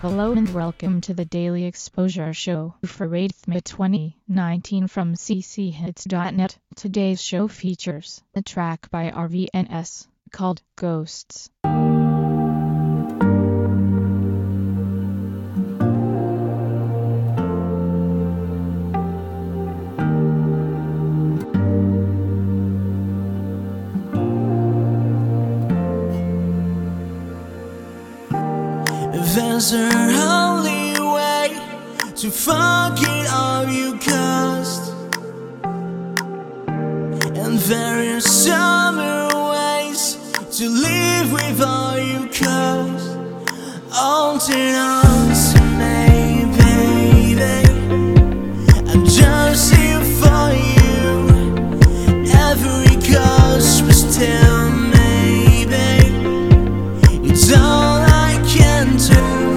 Hello and welcome to the Daily Exposure Show for 8th May 2019 from cchits.net. Today's show features a track by RVNS called Ghosts. There's a only way to forget all you caused, and there is some ways to live with all you caused. Holding on to me, baby, I'm just here for you. Every cost was till maybe it's all I can do.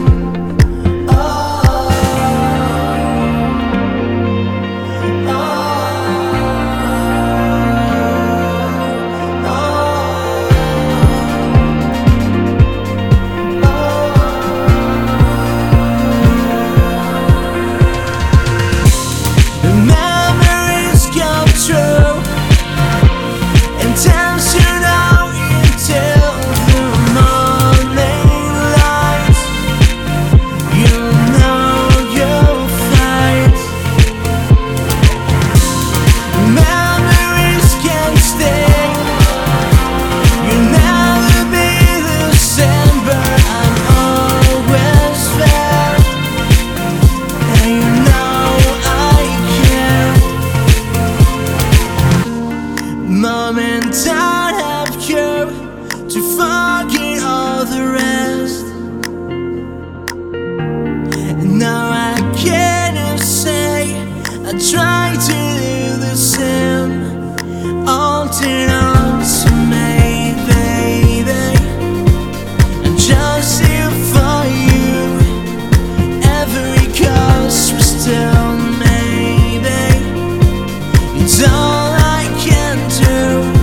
Mom and Dad have come to forget all the rest, and now I can't say I try to do the same. Holding on to me, baby, I'm just here for you. Every cost was still maybe it's all I can do.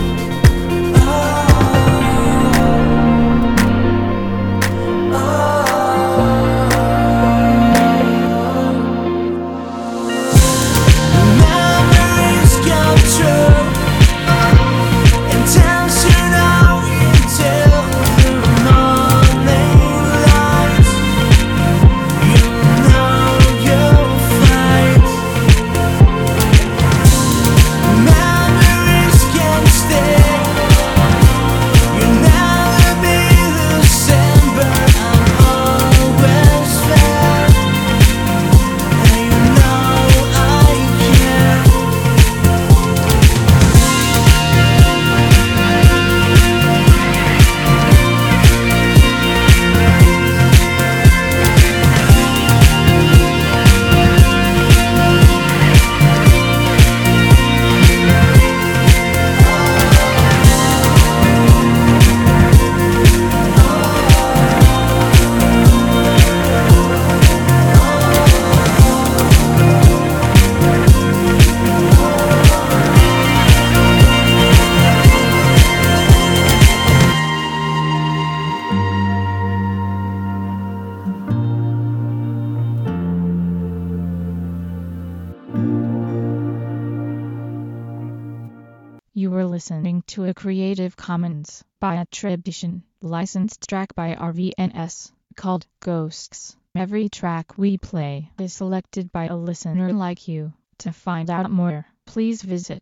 You were listening to a Creative Commons by attribution, licensed track by RVNS, called Ghosts. Every track we play is selected by a listener like you. To find out more, please visit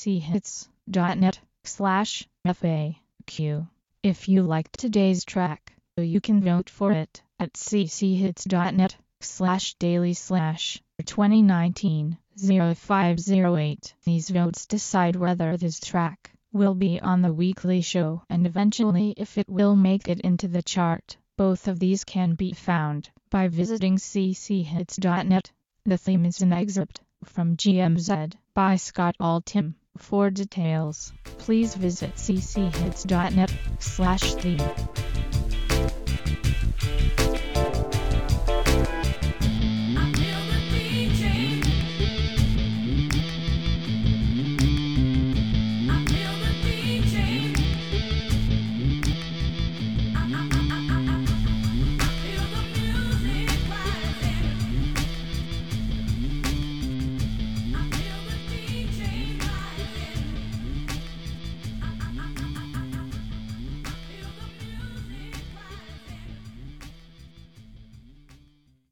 cchits.net/FAQ. If you liked today's track, you can vote for it at cchits.net/daily/2019-0508. These votes decide whether this track will be on the weekly show and eventually if it will make it into the chart. Both of these can be found by visiting cchits.net. The theme is an excerpt from GMZ by Scott Altham. For details, please visit cchits.net/theme.